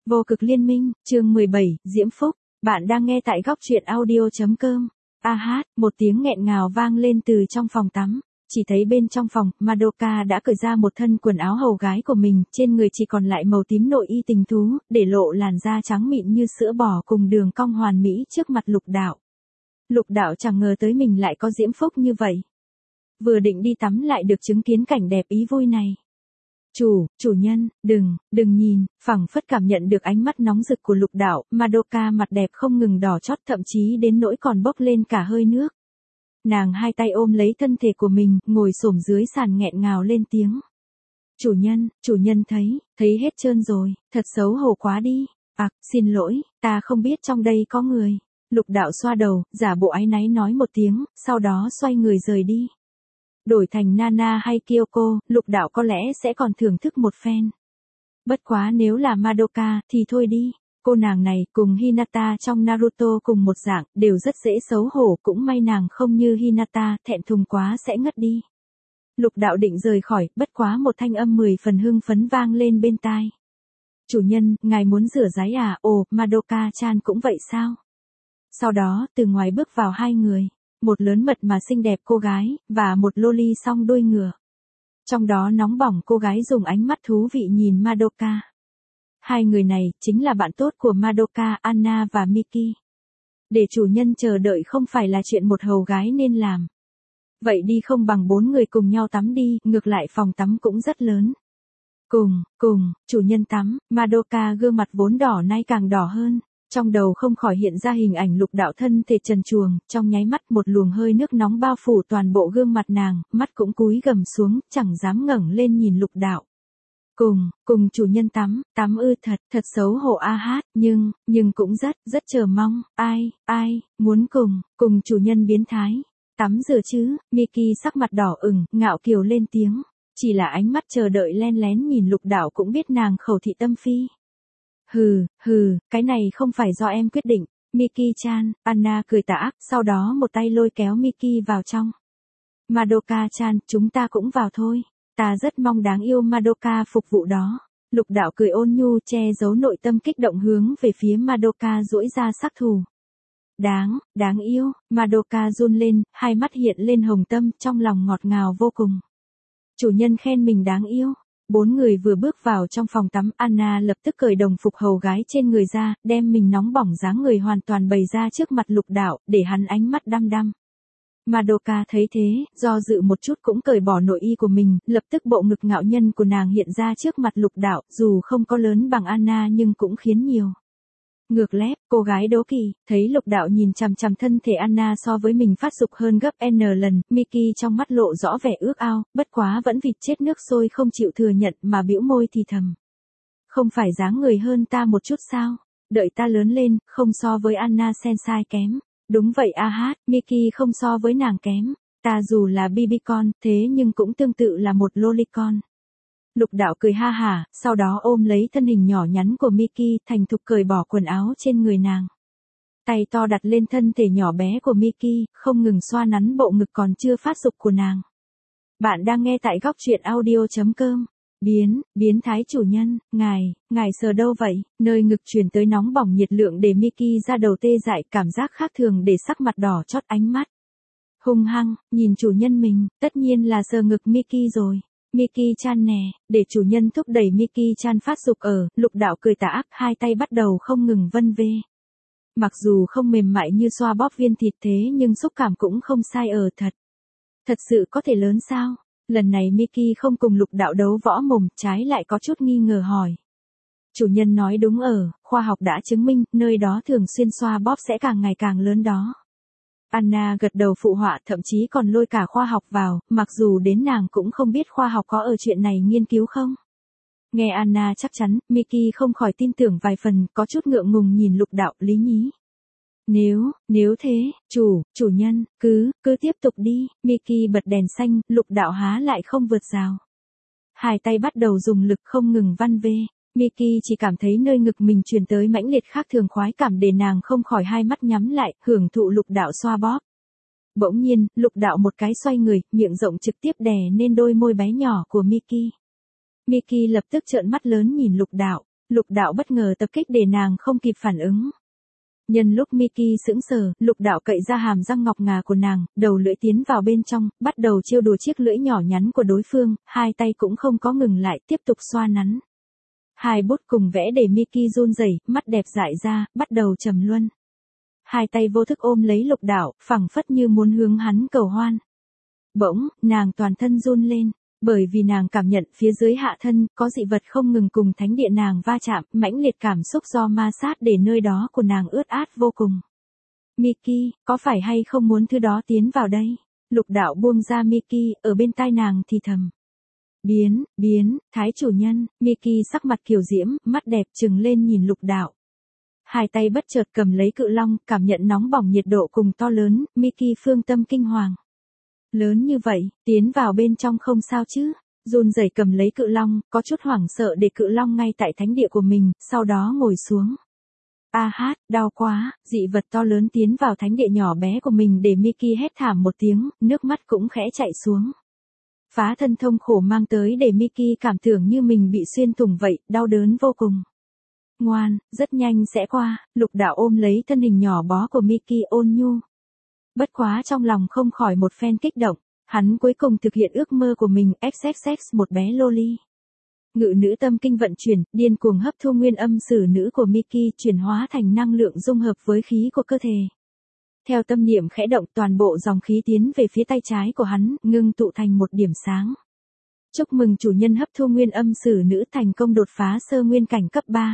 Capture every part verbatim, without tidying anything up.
Vô cực liên minh, chương mười bảy, Diễm Phúc. Bạn đang nghe tại góc truyện audio.com. A hát, một tiếng nghẹn ngào vang lên từ trong phòng tắm. Chỉ thấy bên trong phòng, Madoka đã cởi ra một thân quần áo hầu gái của mình, trên người chỉ còn lại màu tím nội y tình thú, để lộ làn da trắng mịn như sữa bò cùng đường cong hoàn mỹ trước mặt Lục Đạo. Lục Đạo chẳng ngờ tới mình lại có diễm phúc như vậy. Vừa định đi tắm lại được chứng kiến cảnh đẹp ý vui này. Chủ, chủ nhân, đừng, đừng nhìn, phảng phất cảm nhận được ánh mắt nóng rực của Lục Đạo, Madoka mặt đẹp không ngừng đỏ chót thậm chí đến nỗi còn bốc lên cả hơi nước. Nàng hai tay ôm lấy thân thể của mình, ngồi xổm dưới sàn nghẹn ngào lên tiếng. Chủ nhân, chủ nhân thấy, thấy hết trơn rồi, thật xấu hổ quá đi. À, xin lỗi, ta không biết trong đây có người. Lục Đạo xoa đầu, giả bộ áy náy nói một tiếng, sau đó xoay người rời đi. Đổi thành Nana hay Kyoko, Lục Đạo có lẽ sẽ còn thưởng thức một phen. Bất quá nếu là Madoka, thì thôi đi. Cô nàng này cùng Hinata trong Naruto cùng một dạng, đều rất dễ xấu hổ, cũng may nàng không như Hinata, thẹn thùng quá sẽ ngất đi. Lục Đạo định rời khỏi, bất quá một thanh âm mười phần hưng phấn vang lên bên tai. Chủ nhân, ngài muốn rửa ráy à? Ồ, Madoka-chan cũng vậy sao? Sau đó, từ ngoài bước vào hai người. Một lớn mật mà xinh đẹp cô gái, và một loli song đuôi ngựa. Trong đó nóng bỏng cô gái dùng ánh mắt thú vị nhìn Madoka. Hai người này, chính là bạn tốt của Madoka, Anna và Miki. Để chủ nhân chờ đợi không phải là chuyện một hầu gái nên làm. Vậy đi không bằng bốn người cùng nhau tắm đi, ngược lại phòng tắm cũng rất lớn. Cùng, cùng, chủ nhân tắm, Madoka gương mặt vốn đỏ nay càng đỏ hơn. Trong đầu không khỏi hiện ra hình ảnh Lục Đạo thân thể trần truồng, trong nháy mắt một luồng hơi nước nóng bao phủ toàn bộ gương mặt nàng, mắt cũng cúi gầm xuống, chẳng dám ngẩng lên nhìn Lục Đạo. Cùng, cùng chủ nhân tắm, tắm ư thật, thật xấu hổ A Hát, nhưng, nhưng cũng rất, rất chờ mong, ai, ai, muốn cùng, cùng chủ nhân biến thái. Tắm rửa chứ, Miki sắc mặt đỏ ửng, ngạo kiều lên tiếng, chỉ là ánh mắt chờ đợi len lén nhìn Lục Đạo cũng biết nàng khẩu thị tâm phi. Hừ, hừ, cái này không phải do em quyết định, Miki-chan, Anna cười tà ác, sau đó một tay lôi kéo Miki vào trong. Madoka-chan, chúng ta cũng vào thôi, ta rất mong đáng yêu Madoka phục vụ đó. Lục Đạo cười ôn nhu che giấu nội tâm kích động hướng về phía Madoka duỗi ra sắc thù. Đáng, đáng yêu, Madoka run lên, hai mắt hiện lên hồng tâm, trong lòng ngọt ngào vô cùng. Chủ nhân khen mình đáng yêu. Bốn người vừa bước vào trong phòng tắm, Anna lập tức cởi đồng phục hầu gái trên người ra, đem mình nóng bỏng dáng người hoàn toàn bày ra trước mặt Lục Đạo, để hắn ánh mắt đăm đăm. Madoka thấy thế, do dự một chút cũng cởi bỏ nội y của mình, lập tức bộ ngực ngạo nhân của nàng hiện ra trước mặt Lục Đạo, dù không có lớn bằng Anna nhưng cũng khiến nhiều. Ngược lép, cô gái đố kỵ, thấy Lục Đạo nhìn chằm chằm thân thể Anna so với mình phát dục hơn gấp N lần, Miki trong mắt lộ rõ vẻ ước ao, bất quá vẫn vịt chết nước sôi không chịu thừa nhận mà bĩu môi thì thầm. Không phải dáng người hơn ta một chút sao? Đợi ta lớn lên, không so với Anna Sensai kém. Đúng vậy A Hát, Miki không so với nàng kém. Ta dù là bibicon, thế nhưng cũng tương tự là một lolicon. Lục Đạo cười ha hả, sau đó ôm lấy thân hình nhỏ nhắn của Miki, thành thục cởi bỏ quần áo trên người nàng. Tay to đặt lên thân thể nhỏ bé của Miki, không ngừng xoa nắn bộ ngực còn chưa phát dục của nàng. Bạn đang nghe tại góc truyện audio.com. Biến, biến thái chủ nhân, ngài, ngài sờ đâu vậy? Nơi ngực truyền tới nóng bỏng nhiệt lượng để Miki ra đầu tê dại, cảm giác khác thường để sắc mặt đỏ chót ánh mắt. Hung hăng, nhìn chủ nhân mình, tất nhiên là sờ ngực Miki rồi. Miki-chan nè, để chủ nhân thúc đẩy Miki-chan phát dục ở, Lục Đạo cười tà ác, hai tay bắt đầu không ngừng vân vê. Mặc dù không mềm mại như xoa bóp viên thịt thế nhưng xúc cảm cũng không sai ở thật. Thật sự có thể lớn sao? Lần này Miki không cùng Lục Đạo đấu võ mồm, trái lại có chút nghi ngờ hỏi. Chủ nhân nói đúng ở, khoa học đã chứng minh, nơi đó thường xuyên xoa bóp sẽ càng ngày càng lớn đó. Anna gật đầu phụ họa, thậm chí còn lôi cả khoa học vào, mặc dù đến nàng cũng không biết khoa học có ở chuyện này nghiên cứu không. Nghe Anna chắc chắn, Miki không khỏi tin tưởng vài phần, có chút ngượng ngùng nhìn Lục Đạo, lý nhí. Nếu, nếu thế, chủ, chủ nhân, cứ, cứ tiếp tục đi, Miki bật đèn xanh, Lục Đạo há lại không vượt rào. Hai tay bắt đầu dùng lực không ngừng vân vê. Miki chỉ cảm thấy nơi ngực mình truyền tới mãnh liệt khác thường khoái cảm để nàng không khỏi hai mắt nhắm lại, hưởng thụ Lục Đạo xoa bóp. Bỗng nhiên, Lục Đạo một cái xoay người, miệng rộng trực tiếp đè lên đôi môi bé nhỏ của Miki. Miki lập tức trợn mắt lớn nhìn Lục Đạo, Lục đạo bất ngờ tập kích để nàng không kịp phản ứng. Nhân lúc Mickey sững sờ, lục đạo cậy ra hàm răng ngọc ngà của nàng, đầu lưỡi tiến vào bên trong, bắt đầu trêu đùa chiếc lưỡi nhỏ nhắn của đối phương, hai tay cũng không có ngừng lại, tiếp tục xoa nắn. Hai bút cùng vẽ để Mickey run rẩy, mắt đẹp dại ra, bắt đầu trầm luân. Hai tay vô thức ôm lấy lục đạo, phẳng phất như muốn hướng hắn cầu hoan. Bỗng, nàng toàn thân run lên, bởi vì nàng cảm nhận phía dưới hạ thân, có dị vật không ngừng cùng thánh địa nàng va chạm, mãnh liệt cảm xúc do ma sát để nơi đó của nàng ướt át vô cùng. Mickey, có phải hay không muốn thứ đó tiến vào đây? Lục đạo buông ra Mickey, ở bên tai nàng thì thầm. Biến, biến, thái chủ nhân, Mickey sắc mặt kiều diễm, mắt đẹp trừng lên nhìn lục đạo. Hai tay bất chợt cầm lấy cự long, cảm nhận nóng bỏng nhiệt độ cùng to lớn, Mickey phương tâm kinh hoàng. Lớn như vậy, tiến vào bên trong không sao chứ? Run rẩy cầm lấy cự long, có chút hoảng sợ để cự long ngay tại thánh địa của mình, sau đó ngồi xuống. A hát, đau quá, dị vật to lớn tiến vào thánh địa nhỏ bé của mình để Mickey hét thảm một tiếng, nước mắt cũng khẽ chạy xuống. Phá thân thông khổ mang tới để Mickey cảm tưởng như mình bị xuyên thủng vậy, đau đớn vô cùng. Ngoan, rất nhanh sẽ qua, lục đạo ôm lấy thân hình nhỏ bó của Mickey ôn nhu. Bất quá trong lòng không khỏi một phen kích động, hắn cuối cùng thực hiện ước mơ của mình, ích ích ích một bé loli. Ngự nữ tâm kinh vận chuyển, điên cuồng hấp thu nguyên âm sử nữ của Mickey chuyển hóa thành năng lượng dung hợp với khí của cơ thể. Theo tâm niệm khẽ động toàn bộ dòng khí tiến về phía tay trái của hắn, ngưng tụ thành một điểm sáng. Chúc mừng chủ nhân hấp thu nguyên âm sử nữ thành công đột phá sơ nguyên cảnh cấp ba.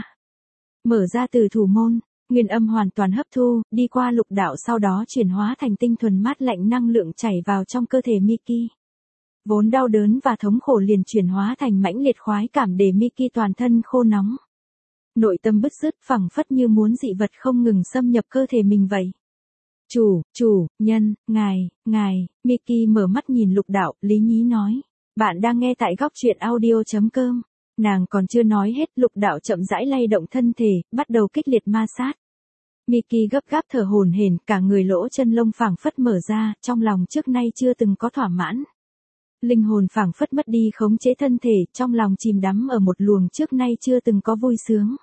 Mở ra từ thủ môn, nguyên âm hoàn toàn hấp thu, đi qua lục đạo sau đó chuyển hóa thành tinh thuần mát lạnh năng lượng chảy vào trong cơ thể Mickey. Vốn đau đớn và thống khổ liền chuyển hóa thành mãnh liệt khoái cảm để Mickey toàn thân khô nóng. Nội tâm bứt rứt phẳng phất như muốn dị vật không ngừng xâm nhập cơ thể mình vậy. Chủ, chủ, nhân, ngài, ngài, Mickey mở mắt nhìn lục đạo, lý nhí nói. Bạn đang nghe tại góc truyện audio chấm com. Nàng còn chưa nói hết, lục đạo chậm rãi lay động thân thể, bắt đầu kích liệt ma sát. Mickey gấp gáp thở hổn hển, cả người lỗ chân lông phảng phất mở ra, trong lòng trước nay chưa từng có thỏa mãn. Linh hồn phảng phất mất đi khống chế thân thể, trong lòng chìm đắm ở một luồng trước nay chưa từng có vui sướng.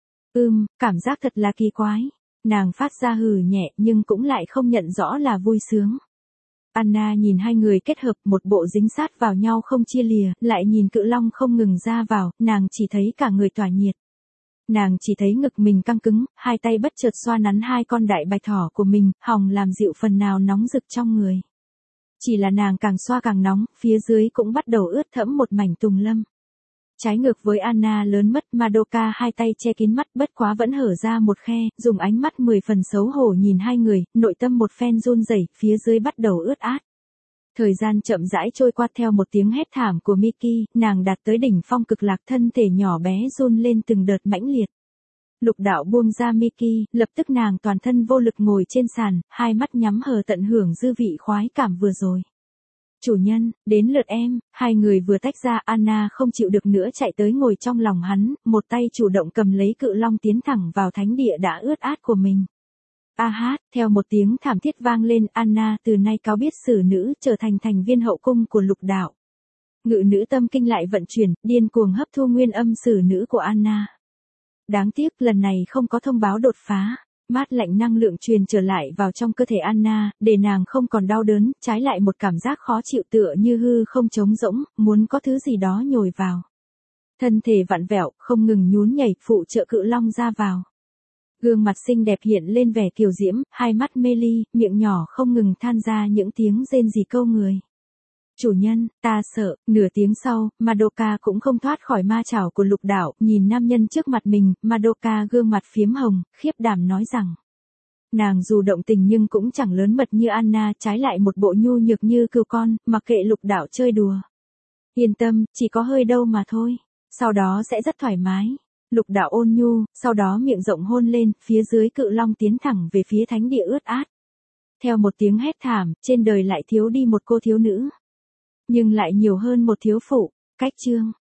Ừm, cảm giác thật là kỳ quái. Nàng phát ra hừ nhẹ nhưng cũng lại không nhận rõ là vui sướng. Anna nhìn hai người kết hợp một bộ dính sát vào nhau không chia lìa, lại nhìn cự long không ngừng ra vào, nàng chỉ thấy cả người tỏa nhiệt. Nàng chỉ thấy ngực mình căng cứng, hai tay bất chợt xoa nắn hai con đại bạch thỏ của mình, hòng làm dịu phần nào nóng rực trong người. Chỉ là nàng càng xoa càng nóng, phía dưới cũng bắt đầu ướt thẫm một mảnh tùng lâm. Trái ngược với Anna lớn mất, Madoka hai tay che kín mắt bất quá vẫn hở ra một khe, dùng ánh mắt mười phần xấu hổ nhìn hai người, nội tâm một phen run rẩy, phía dưới bắt đầu ướt át. Thời gian chậm rãi trôi qua theo một tiếng hét thảm của Mickey, nàng đạt tới đỉnh phong cực lạc thân thể nhỏ bé run lên từng đợt mãnh liệt. Lục đạo buông ra Mickey, lập tức nàng toàn thân vô lực ngồi trên sàn, hai mắt nhắm hờ tận hưởng dư vị khoái cảm vừa rồi. Chủ nhân, đến lượt em, hai người vừa tách ra, Anna không chịu được nữa chạy tới ngồi trong lòng hắn, một tay chủ động cầm lấy cự long tiến thẳng vào thánh địa đã ướt át của mình. A hát, theo một tiếng thảm thiết vang lên, Anna từ nay cáo biết sử nữ trở thành thành viên hậu cung của lục đạo. Ngự nữ tâm kinh lại vận chuyển, điên cuồng hấp thu nguyên âm sử nữ của Anna. Đáng tiếc lần này không có thông báo đột phá. Mát lạnh năng lượng truyền trở lại vào trong cơ thể Anna, để nàng không còn đau đớn, trái lại một cảm giác khó chịu tựa như hư không trống rỗng, muốn có thứ gì đó nhồi vào. Thân thể vặn vẹo, không ngừng nhún nhảy, phụ trợ cự long ra vào. Gương mặt xinh đẹp hiện lên vẻ kiều diễm, hai mắt mê ly, miệng nhỏ không ngừng than ra những tiếng rên rỉ câu người. Chủ nhân, ta sợ, nửa tiếng sau, Madoka cũng không thoát khỏi ma chảo của lục đạo, nhìn nam nhân trước mặt mình, Madoka gương mặt phiếm hồng, khiếp đảm nói rằng. Nàng dù động tình nhưng cũng chẳng lớn mật như Anna, trái lại một bộ nhu nhược như cừu con, mặc kệ lục đạo chơi đùa. Yên tâm, chỉ có hơi đâu mà thôi, sau đó sẽ rất thoải mái. Lục đạo ôn nhu, sau đó miệng rộng hôn lên, phía dưới cự long tiến thẳng về phía thánh địa ướt át. Theo một tiếng hét thảm, trên đời lại thiếu đi một cô thiếu nữ. Nhưng lại nhiều hơn một thiếu phụ, cách chương.